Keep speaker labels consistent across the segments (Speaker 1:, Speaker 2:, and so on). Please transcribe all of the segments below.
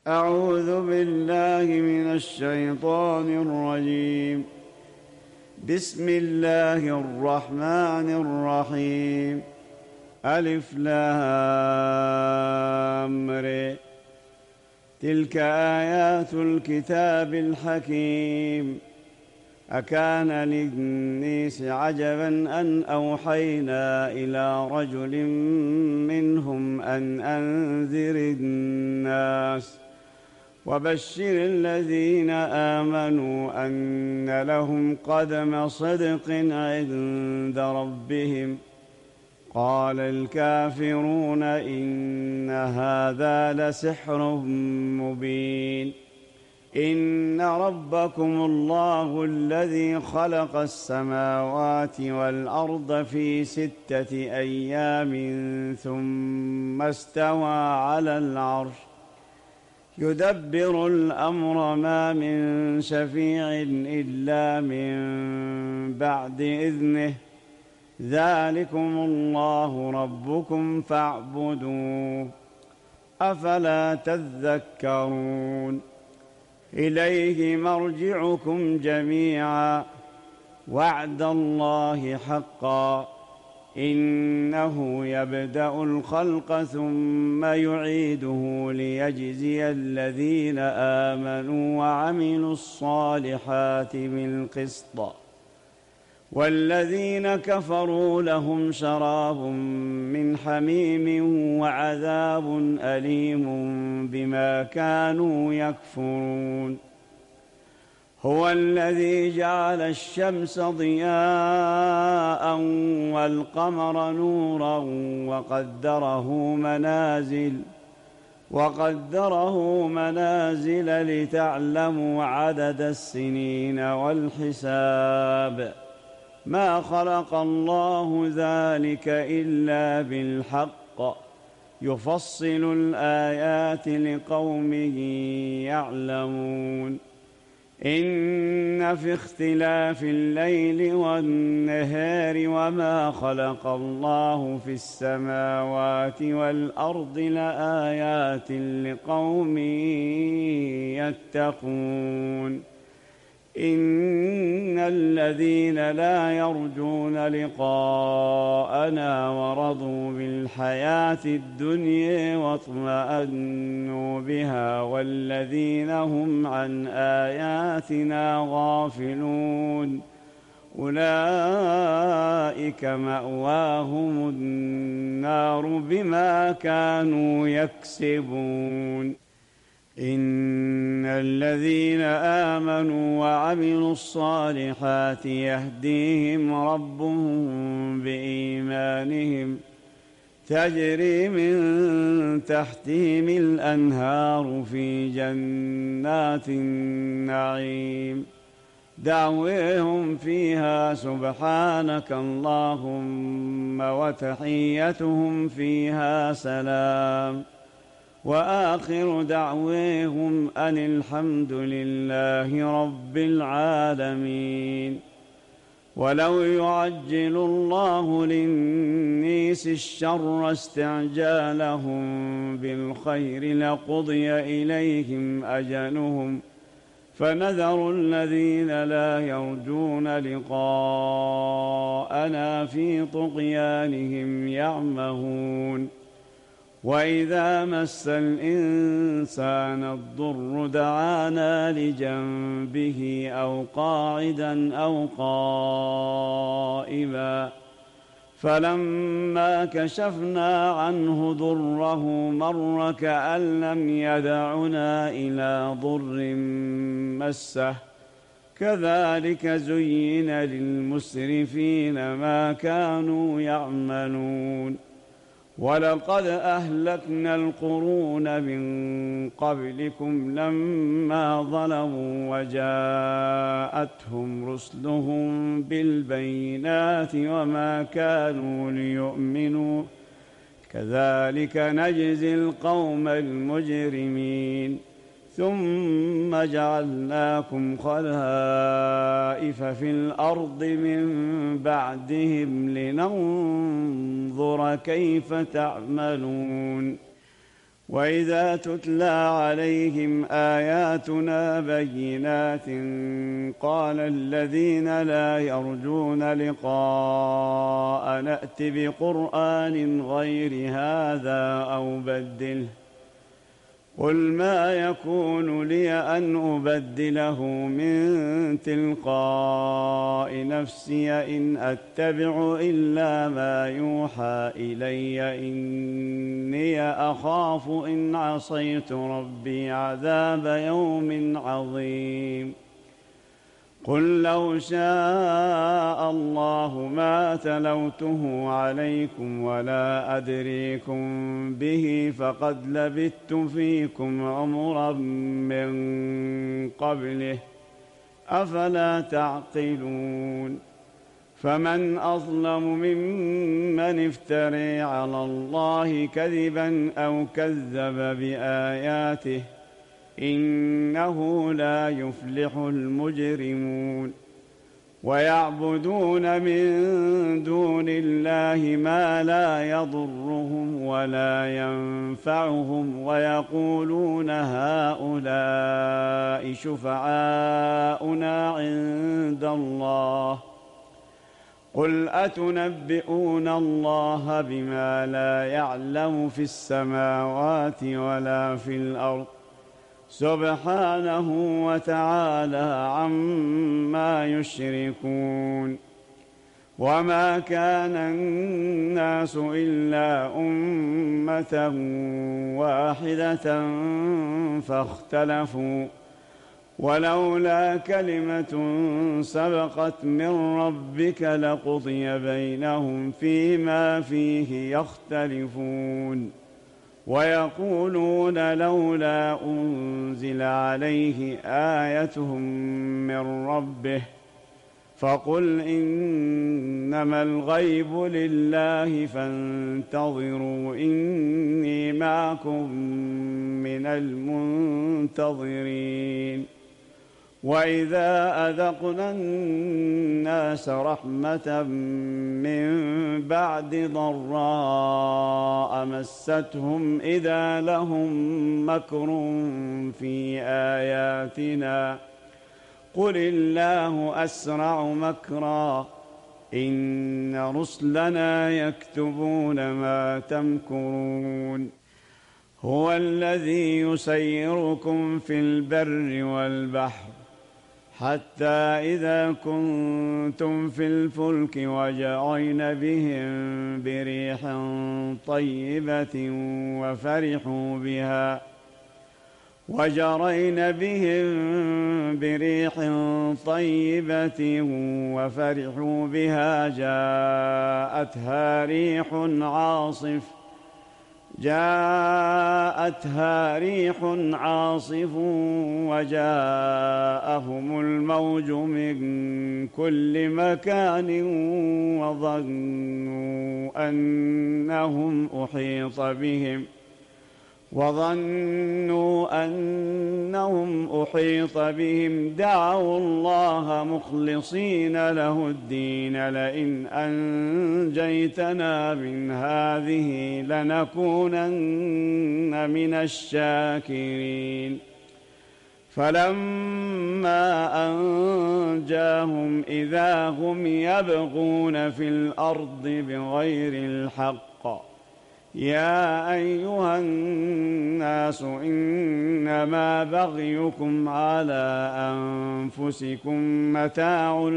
Speaker 1: أعوذ بالله من الشيطان الرجيم. بسم الله الرحمن الرحيم. ألف لام ر. تلك آيات الكتاب الحكيم. أكان للناس عجبا أن أوحينا إلى رجل منهم أن أنذر الناس وبشر الذين آمنوا أن لهم قدم صدق عند ربهم. قال الكافرون إن هذا لسحر مبين. إن ربكم الله الذي خلق السماوات والأرض في 6 أيام ثم استوى على العرش يدبر الأمر ما من شفيع إلا من بعد إذنه. ذلكم الله ربكم فاعبدوه أفلا تذكرون. إليه مرجعكم جميعا وعد الله حقا. إنه يبدأ الخلق ثم يعيده ليجزي الذين آمنوا وعملوا الصالحات بالقسط. والذين كفروا لهم شراب من حميم وعذاب أليم بما كانوا يكفرون. هو الذي جعل الشمس ضياء والقمر نورا وقدره منازل لتعلموا عدد السنين والحساب. ما خلق الله ذلك إلا بالحق يفصل الآيات لقوم يعلمون. إن في اختلاف الليل والنهار وما خلق الله في السماوات والأرض لآيات لقوم يتقون. إن الذين لا يرجون لقاءنا ورضوا بالحياة الدنيا واطمأنوا بها والذين هم عن آياتنا غافلون أولئك مأواهم النار بما كانوا يكسبون. إن الذين آمنوا وعملوا الصالحات يهديهم ربهم بإيمانهم تجري من تحتهم الأنهار في جنات النعيم. دعويهم فيها سبحانك اللهم وتحيتهم فيها سلام. وآخر دعويهم أن الحمد لله رب العالمين. ولو يعجل الله للناس الشر استعجالهم بالخير لقضي إليهم أجلهم فنذر الذين لا يرجون لقاءنا في طغيانهم يعمهون. وإذا مس الإنسان الضر دعانا لجنبه أو قاعدا أو قائما فلما كشفنا عنه ضره مر كأن لم يدعنا إلى ضر مسه. كذلك زين للمسرفين ما كانوا يعملون. ولقد أهلكنا القرون من قبلكم لما ظلموا وجاءتهم رسلهم بالبينات وما كانوا ليؤمنوا كذلك نجزي القوم المجرمين. ثم جعلناكم خلائف في الأرض من بعدهم لننظر كيف تعملون. وإذا تتلى عليهم آياتنا بينات قال الذين لا يرجون لقاء نأت بقرآن غير هذا أو بدله قل ما يكون لي أن أبدله من تلقاء نفسي إن أتبع إلا ما يوحى إلي إني أخاف إن عصيت ربي عذاب يوم عظيم قل لو شاء الله ما تلوته عليكم ولا أدريكم به فقد لبثت فيكم عمرا من قبله أفلا تعقلون فمن أظلم ممن افتري على الله كذبا أو كذب بآياته إنه لا يفلح المجرمون ويعبدون من دون الله ما لا يضرهم ولا ينفعهم ويقولون هؤلاء شفعاؤنا عند الله قل أتنبئون الله بما لا يعلم في السماوات ولا في الأرض سبحانه وتعالى عما يشركون وما كان الناس إلا أمة واحدة فاختلفوا ولولا كلمة سبقت من ربك لقضي بينهم فيما فيه يختلفون ويقولون لولا أنزل عليه آية من ربه فقل إنما الغيب لله فانتظروا إني معكم من المنتظرين وإذا أذقنا الناس رحمة من بعد ضراء مستهم إذا لهم مكر في آياتنا قل الله أسرع مكرا إن رسلنا يكتبون ما تمكرون هو الذي يسيركم في البر والبحر حتى إذا كنتم في الفلك وجرين بهم بريح طيبة وفرحوا بها جاءتها ريح عاصف وجاءهم الموج من كل مكان وظنوا أنهم أحيط بهم دعوا الله مخلصين له الدين لئن أنجيتنا من هذه لنكونن من الشاكرين فلما أنجاهم إذا هم يبغون في الأرض بغير الحق يا أيها الناس إنما بغيكم على أنفسكم متاع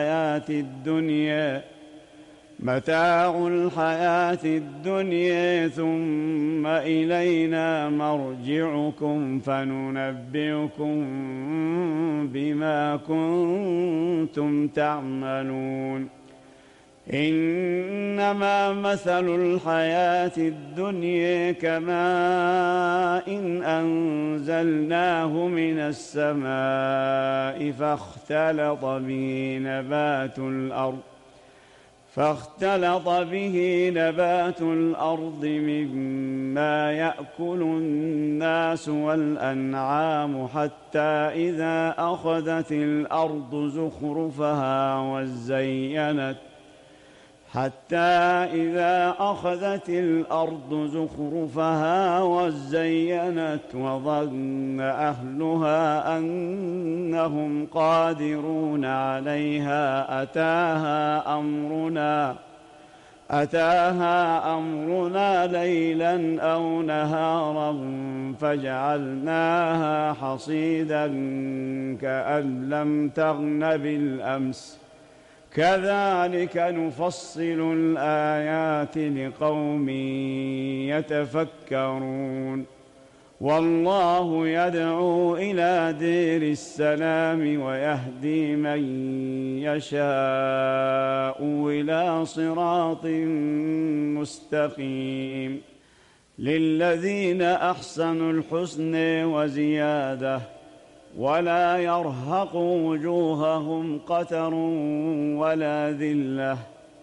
Speaker 1: الحياة الدنيا ثم إلينا مرجعكم فننبئكم بما كنتم تعملون إنما مثل الحياة الدنيا كماء إن أنزلناه من السماء فاختلط به نبات الأرض مما يأكل الناس والأنعام حتى إذا أخذت الأرض زخرفها حتى إذا أخذت الأرض زخرفها وزينت وظن أهلها أنهم قادرون عليها أتاها أمرنا ليلا أو نهارا فجعلناها حصيدا كأن لم تغن بالأمس كذلك نفصل الآيات لقوم يتفكرون والله يدعو إلى دير السلام ويهدي من يشاء إلى صراط مستقيم للذين أحسنوا الحسن وزيادة ولا يرهق وجوههم قتر ولا ذلة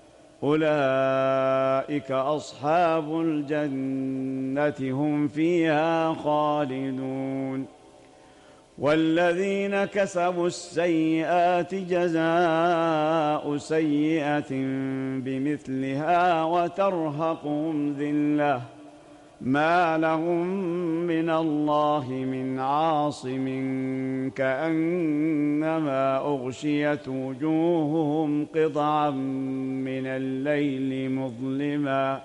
Speaker 1: أولئك أصحاب الجنة هم فيها خالدون والذين كسبوا السيئات جزاء سيئة بمثلها وترهقهم ذلة ما لهم من الله من عاصم كأنما أغشيت وجوههم قطعا من الليل مظلما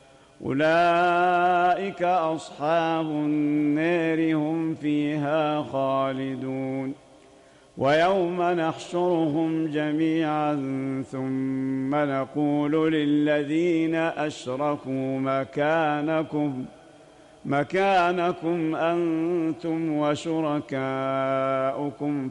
Speaker 1: أولئك أصحاب النار هم فيها خالدون ويوم نحشرهم جميعا ثم نقول للذين أشركوا مكانكم أنتم وشركاؤكم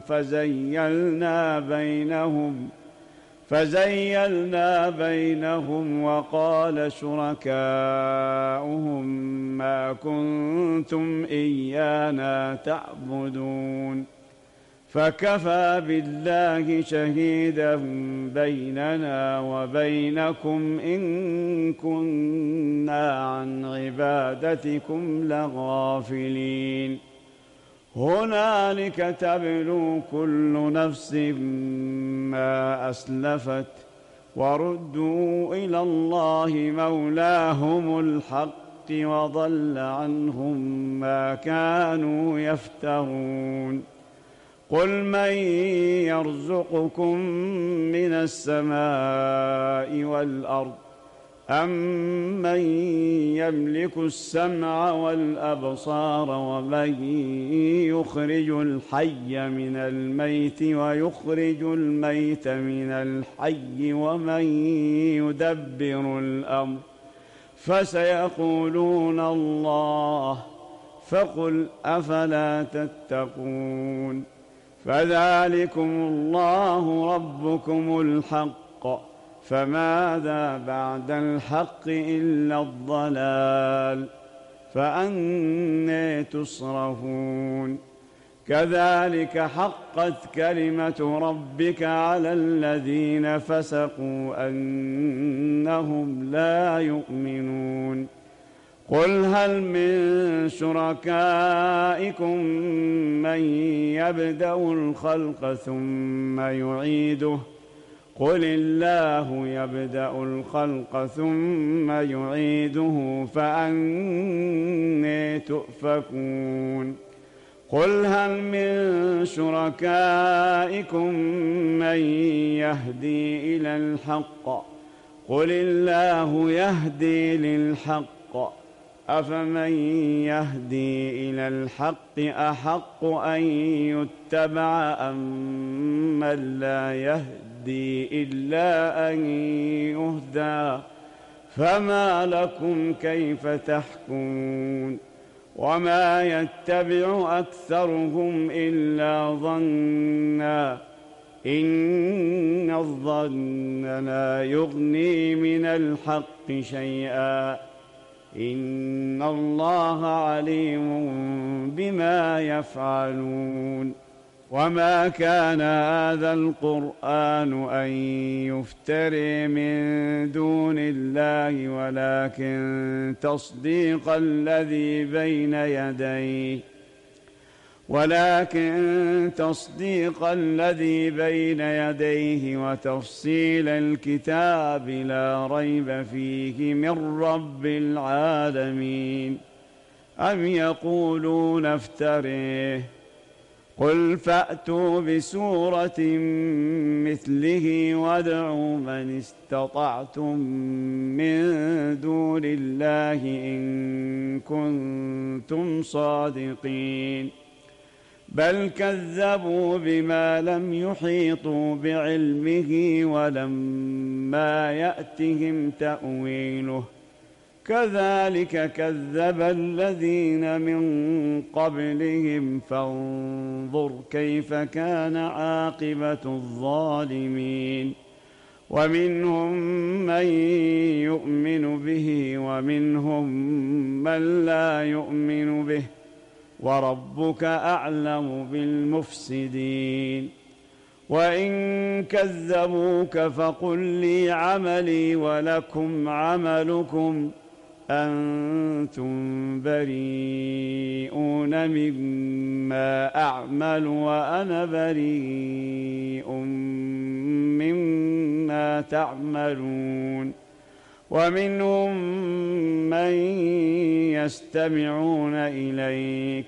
Speaker 1: فزيلنا بينهم وقال شركاؤهم ما كنتم إيانا تعبدون فكفى بالله شهيدا بيننا وبينكم إن كنا عن عبادتكم لغافلين هنالك تبلو كل نفس ما أسلفت وردوا إلى الله مولاهم الحق وضل عنهم ما كانوا يفترون قل من يرزقكم من السماء والأرض أمن يملك السمع والأبصار ومن يخرج الحي من الميت ويخرج الميت من الحي ومن يدبر الأمر فسيقولون الله فقل أفلا تتقون فذلكم الله ربكم الحق فماذا بعد الحق إلا الضلال فأنى تصرفون كذلك حقت كلمة ربك على الذين فسقوا أنهم لا يؤمنون قل هل من شركائكم من يبدأ الخلق ثم يعيده قل الله يبدأ الخلق ثم يعيده فأنى تؤفكون قل هل من شركائكم من يهدي إلى الحق قل الله يهدي للحق أفمن يهدي إلى الحق أحق أن يتبع أم من لا يهدي إلا أن يهدى فما لكم كيف تحكمون وما يتبع أكثرهم إلا ظنا إن الظن لا يغني من الحق شيئا إن الله عليم بما يفعلون وما كان هذا القرآن أن يفتري من دون الله ولكن تصديق الذي بين يديه ولكن تصديق الذي بين يديه وتفصيل الكتاب لا ريب فيه من رب العالمين. أم يقولون افتريه، قل فأتوا بسورة مثله وادعوا من استطعتم من دون الله إن كنتم صادقين. بل كذبوا بما لم يحيطوا بعلمه ولما يأتهم تأويله، كذلك كذب الذين من قبلهم فانظر كيف كان عاقبة الظالمين. ومنهم من يؤمن به ومنهم من لا يؤمن به، وربك أعلم بالمفسدين. وإن كذبوك فقل لي عملي ولكم عملكم أنتم بريئون مما أعمل وأنا بريء مما تعملون. ومنهم من يستمعون إليك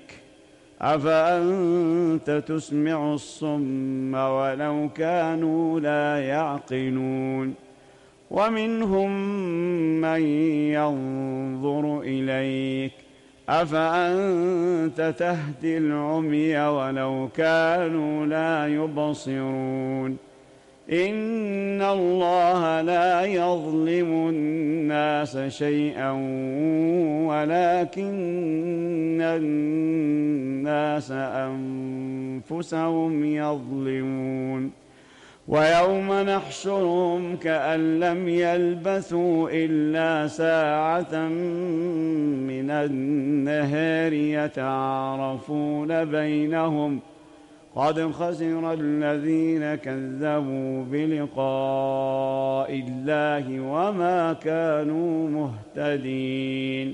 Speaker 1: أفأنت تسمع الصم ولو كانوا لا يعقلون. ومنهم من ينظر إليك أفأنت تهدي العمي ولو كانوا لا يبصرون. إن الله لا يظلم الناس شيئا ولكن الناس أنفسهم يظلمون. ويوم نحشرهم كأن لم يلبثوا إلا ساعة من النهار يتعارفون بينهم قد خسر الذين كذبوا بلقاء الله وما كانوا مهتدين.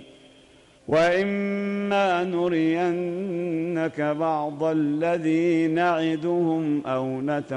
Speaker 1: وإما نرينك بعض الذي نعدهم أو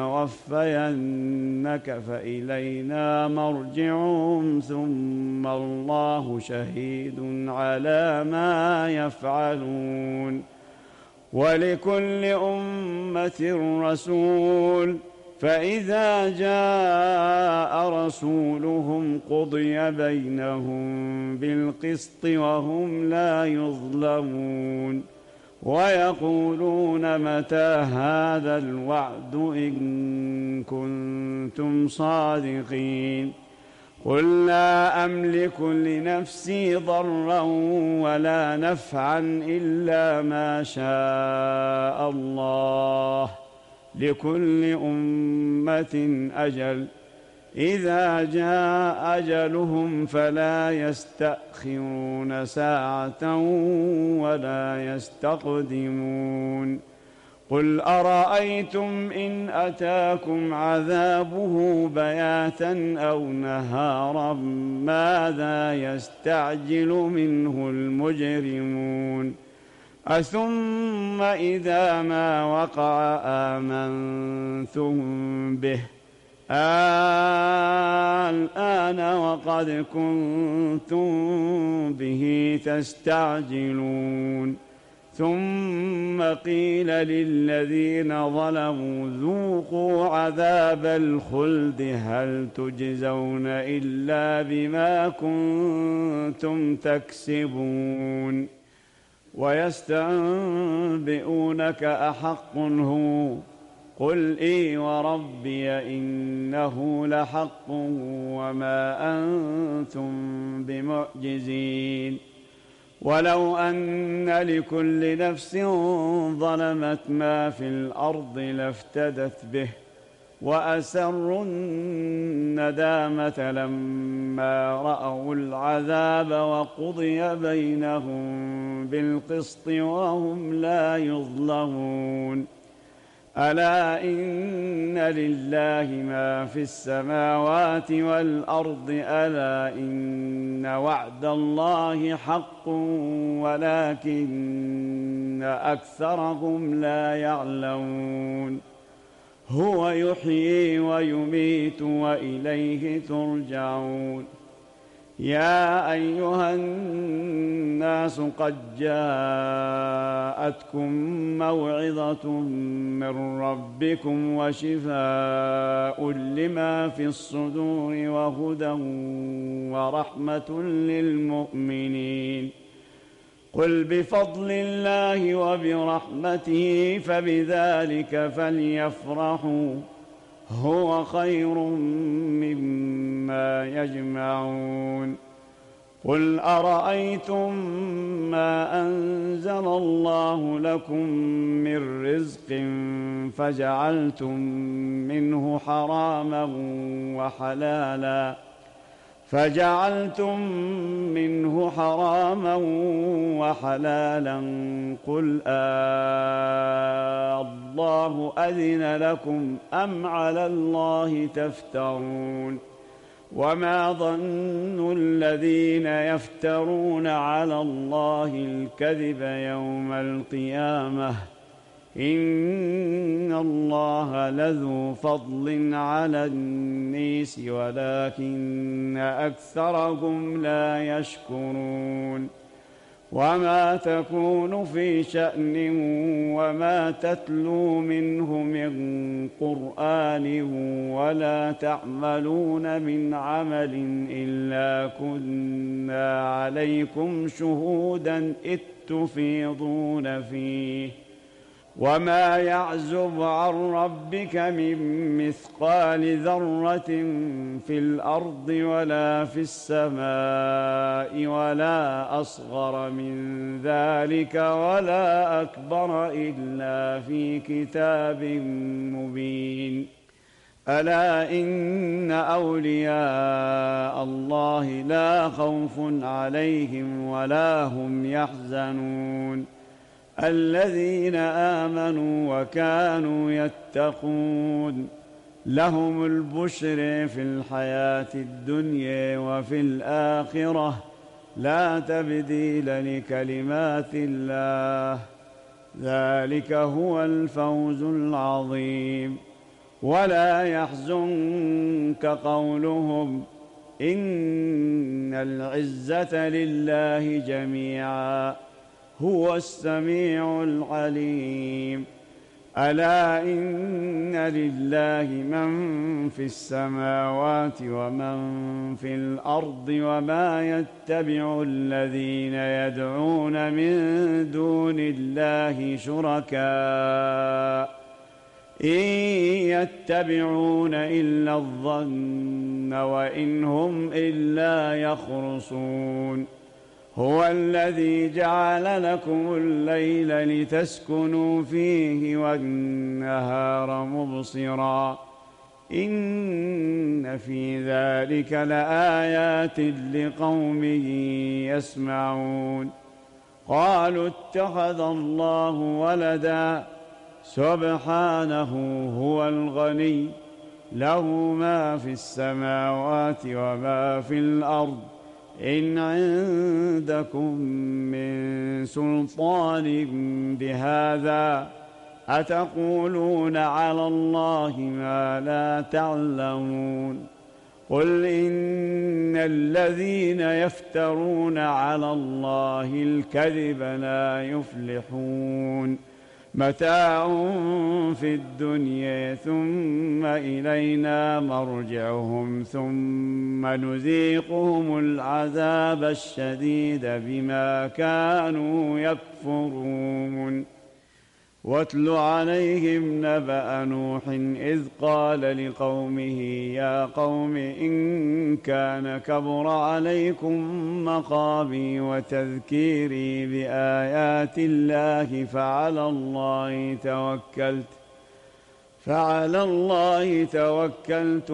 Speaker 1: نتوفينك فإلينا مرجعهم ثم الله شهيد على ما يفعلون. ولكل أمة رسول فإذا جاء رسولهم قضي بينهم بالقسط وهم لا يظلمون. ويقولون متى هذا الوعد إن كنتم صادقين. قل لا أملك لنفسي ضرا ولا نفعا إلا ما شاء الله، لكل أمة أجل، إذا جاء أجلهم فلا يستأخرون ساعة ولا يستقدمون. قل أرأيتم إن أتاكم عذابه بياتا أو نهارا ماذا يستعجل منه المجرمون. أثم إذا ما وقع آمنتم به الآن وقد كنتم به تستعجلون. ثم قيل للذين ظلموا ذوقوا عذاب الخلد هل تجزون إلا بما كنتم تكسبون. ويستنبئونك أحق هو، قل إي وربي إنه لحق وما أنتم بمعجزين. ولو أن لكل نفس ظلمت ما في الأرض لافتدت به وأسروا الندامة لما رأوا العذاب وقضي بينهم بالقسط وهم لا يظلمون. ألا إن لله ما في السماوات والأرض ألا إن وعد الله حق ولكن أكثرهم لا يعلمون هو يحيي ويميت وإليه ترجعون يا أيها الناس قد جاءتكم موعظة من ربكم وشفاء لما في الصدور وهدى ورحمة للمؤمنين قل بفضل الله وبرحمته فبذلك فليفرحوا هو خير مما يجمعون قل أرأيتم ما أنزل الله لكم من رزق فجعلتم منه حراما وحلالا قل الله أذن لكم أم على الله تفترون وما ظن الذين يفترون على الله الكذب يوم القيامة إن الله لذو فضل على الناس ولكن أكثرهم لا يشكرون وما تكون في شأن وما تتلو منه من قرآن ولا تعملون من عمل إلا كنا عليكم شهودا إذ تفيضون فيه وما يعزب عن ربك من مثقال ذرة في الأرض ولا في السماء ولا أصغر من ذلك ولا أكبر إلا في كتاب مبين ألا إن أولياء الله لا خوف عليهم ولا هم يحزنون الذين آمنوا وكانوا يتقون لهم البشر في الحياة الدنيا وفي الآخرة لا تبديل لكلمات الله ذلك هو الفوز العظيم ولا يحزنك قولهم إن العزة لله جميعا هو السميع العليم ألا إن لله من في السماوات ومن في الأرض وما يتبع الذين يدعون من دون الله شركاء إن يتبعون إلا الظن وإن هم إلا يخرصون هو الذي جعل لكم الليل لتسكنوا فيه والنهار مبصرا إن في ذلك لآيات لقوم يسمعون قالوا اتخذ الله ولدا سبحانه هو الغني له ما في السماوات وما في الأرض إن عندكم من سلطان بهذا أتقولون على الله ما لا تعلمون قل إن الذين يفترون على الله الكذب لا يفلحون متاع في الدنيا ثم إلينا مرجعهم ثم نذيقهم العذاب الشديد بما كانوا يكفرون واتل عليهم نبأ نوح إذ قال لقومه يا قوم إن كان كبر عليكم مقامي وتذكيري بآيات الله فعلى الله توكلت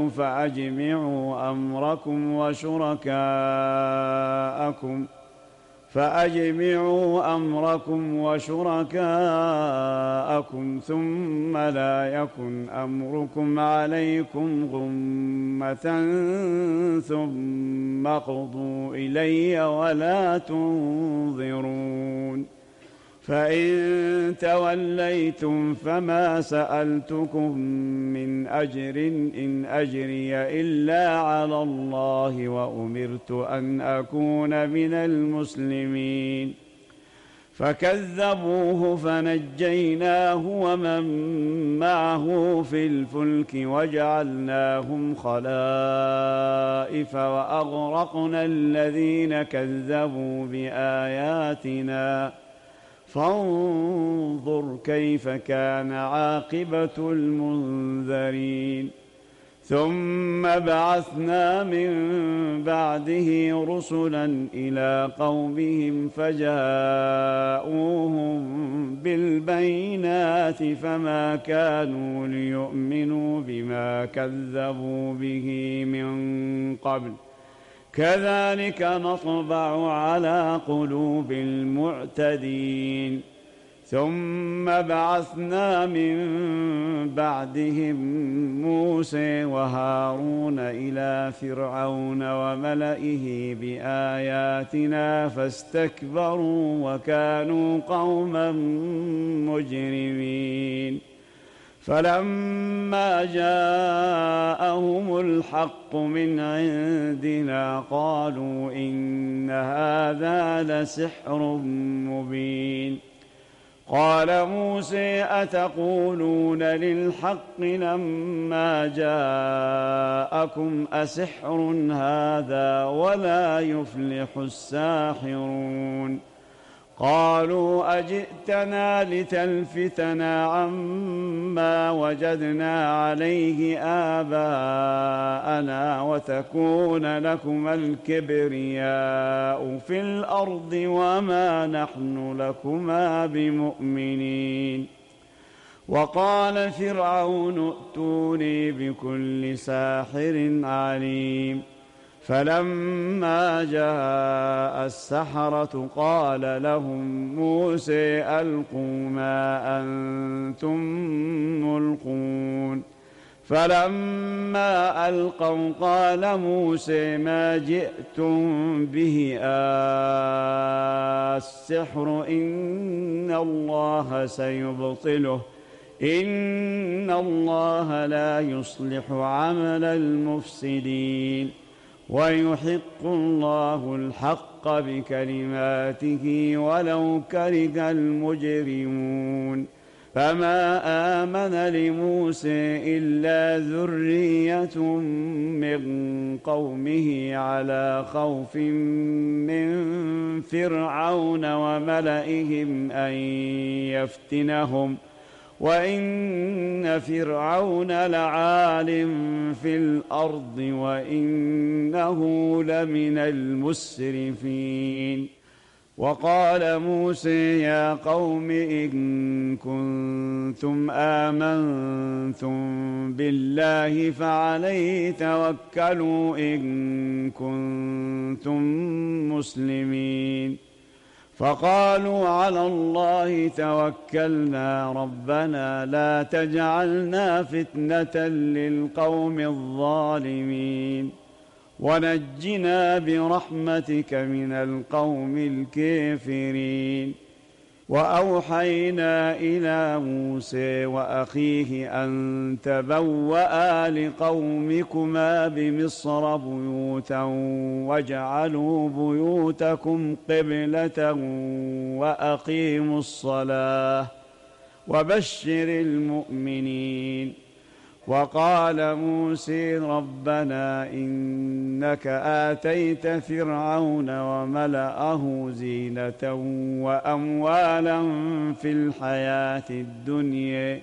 Speaker 1: فأجمعوا أمركم وشركاءكم ثم لا يكن أمركم عليكم غمة ثم اقضوا إلي ولا تنظرون. فإن توليتم فما سألتكم من أجر إن أجري إلا على الله وأمرت أن أكون من المسلمين. فكذبوه فنجيناه ومن معه في الفلك وجعلناهم خلائف وأغرقنا الذين كذبوا بآياتنا فانظر كيف كان عاقبة المنذرين. ثم بعثنا من بعده رسلا إلى قومهم فجاءوهم بالبينات فما كانوا ليؤمنوا بما كذبوا به من قبل كذلك نطبع على قلوب المعتدين. ثم بعثنا من بعدهم موسى وهارون إلى فرعون وملئه بآياتنا فاستكبروا وكانوا قوما مجرمين. فلما جاءهم الحق من عندنا قالوا إن هذا لسحر مبين. قال موسى أتقولون للحق لما جاءكم أسحر هذا ولا يفلح الساحرون. قالوا أجئتنا لتلفتنا عما وجدنا عليه آباءنا وتكون لكما الكبرياء في الأرض وما نحن لكما بمؤمنين. وقال فرعون ائتوني بكل ساحر عليم. فلما جاء السحرة قال لهم موسى ألقوا ما أنتم ملقون. فلما ألقوا قال موسى ما جئتم به السحر إن الله سيبطله إن الله لا يصلح عمل المفسدين ويحق الله الحق بكلماته ولو كره المجرمون. فما آمن لموسى إلا ذرية من قومه على خوف من فرعون وملئهم أن يفتنهم وإن فرعون لعال في الأرض وإنه لمن المسرفين. وقال موسى يا قوم إن كنتم آمنتم بالله فعليه توكلوا إن كنتم مسلمين. فقالوا على الله توكلنا ربنا لا تجعلنا فتنة للقوم الظالمين ونجنا برحمتك من القوم الكافرين. وأوحينا إلى موسى وأخيه أن تبوأ لقومكما بمصر بيوتا واجعلوا بيوتكم قبلة وأقيموا الصلاة وبشر المؤمنين. وقال موسى ربنا إنك آتيت فرعون وملأه زينة وأموالا في الحياة الدنيا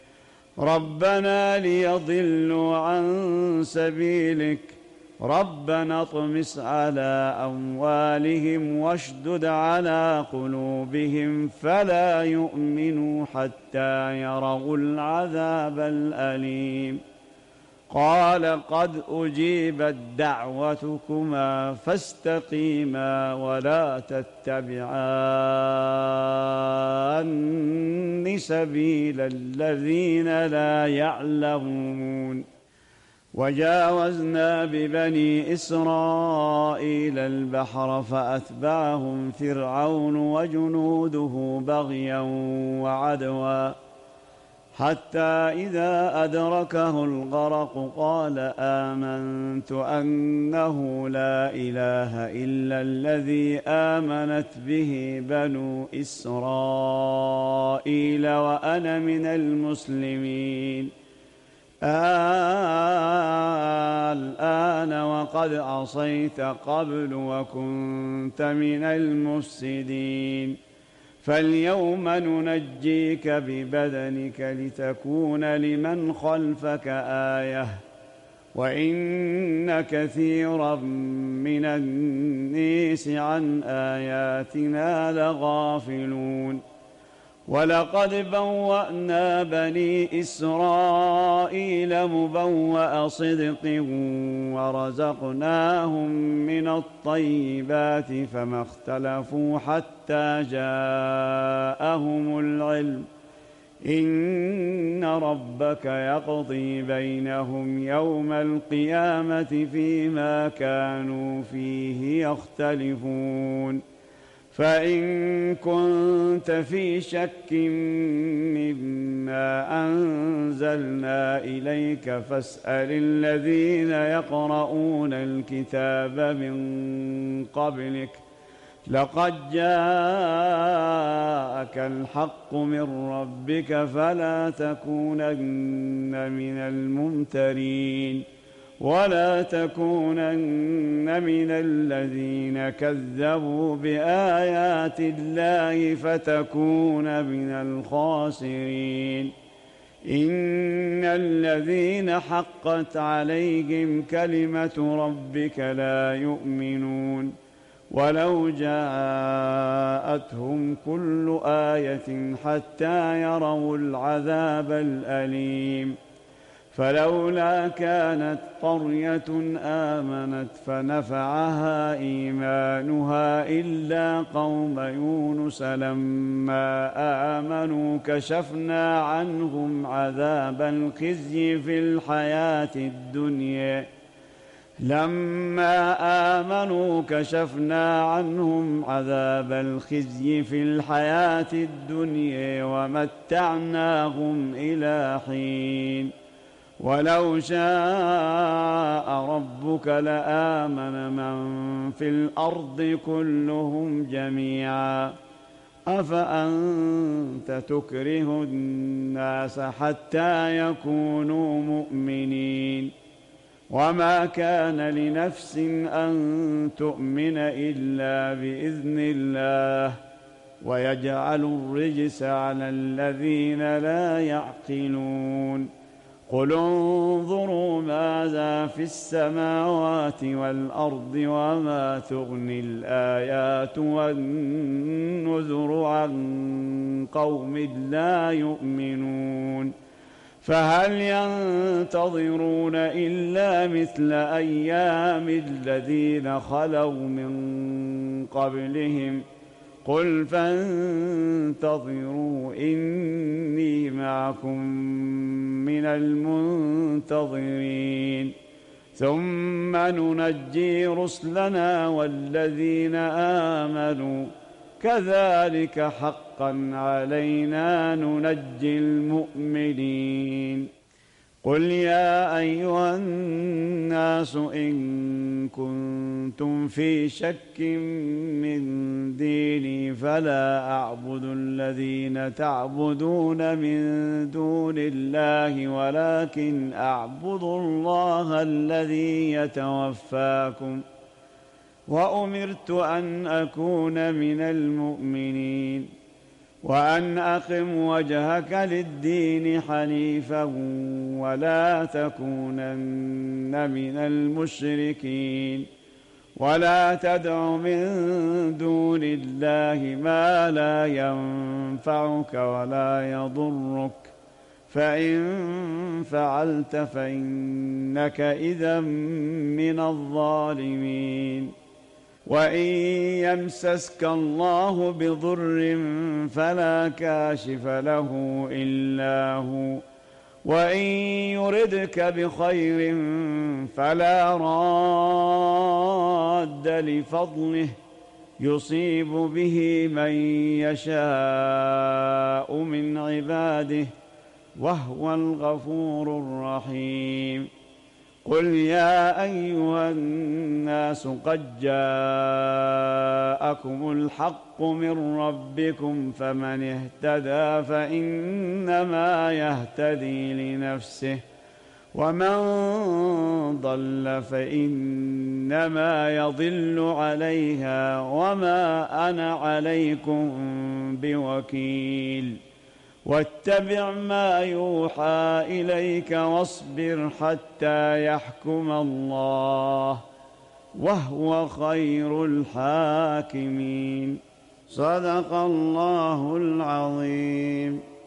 Speaker 1: ربنا ليضلوا عن سبيلك ربنا اطمس على أموالهم واشدد على قلوبهم فلا يؤمنوا حتى يروا العذاب الأليم. قال قد أجيبت دعوتكما فاستقيما ولا تتبعان سبيل الذين لا يعلمون. وجاوزنا ببني إسرائيل البحر فأتبعهم فرعون وجنوده بغيا وعدوا حتى إذا أدركه الغرق قال آمنت أنه لا إله إلا الذي آمنت به بنو إسرائيل وأنا من المسلمين. الآن وقد عصيت قبل وكنت من المفسدين فاليوم ننجيك ببدنك لتكون لمن خلفك آية وإن كثيرا من الناس عن آياتنا لغافلون. ولقد بوأنا بني إسرائيل مبوأ صدق ورزقناهم من الطيبات فما اختلفوا حتى جاءهم العلم إن ربك يقضي بينهم يوم القيامة فيما كانوا فيه يختلفون. فإن كنت في شك مما أنزلنا إليك فاسأل الذين يقرؤون الكتاب من قبلك لقد جاءك الحق من ربك فلا تكونن من الممترين ولا تكونن من الذين كذبوا بآيات الله فتكون من الخاسرين. إن الذين حقت عليهم كلمة ربك لا يؤمنون ولو جاءتهم كل آية حتى يروا العذاب الأليم. فلولا كانت قرية آمنت فنفعها إيمانها إلا قوم يونس لما آمنوا كشفنا عنهم عذاب الخزي في الحياة الدنيا ومتعناهم إلى حين. ولو شاء ربك لآمن من في الأرض كلهم جميعا أفأنت تكره الناس حتى يكونوا مؤمنين. وما كان لنفس أن تؤمن إلا بإذن الله ويجعل الرجس على الذين لا يعقلون. قل انظروا ماذا في السماوات والأرض وما تغني الآيات والنذر عن قوم لا يؤمنون. فهل ينتظرون إلا مثل أيام الذين خلوا من قبلهم قل فانتظروا إني معكم من المنتظرين ثم ننجي رسلنا والذين آمنوا كذلك حقا علينا ننجي المؤمنين. قل يا أيها الناس إن كنتم في شك من ديني فلا أعبد الذين تعبدون من دون الله ولكن أعبد الله الذي يتوفاكم وأمرت أن أكون من المؤمنين وأن أقم وجهك للدين حنيفا ولا تكونن من المشركين ولا تدع من دون الله ما لا ينفعك ولا يضرك فإن فعلت فإنك إذا من الظالمين. وإن يمسسك الله بضر فلا كاشف له إلا هو، وإن يردك بخير فلا راد لفضله، يصيب به من يشاء من عباده، وهو الغفور الرحيم. قل يا أيها الناس قد جاءكم الحق من ربكم، فمن اهتدى فإنما يهتدي لنفسه، ومن ضل فإنما يضل عليها، وما أنا عليكم بوكيل. واتبع ما يوحى إليك واصبر حتى يحكم الله، وهو خير الحاكمين. صدق الله العظيم.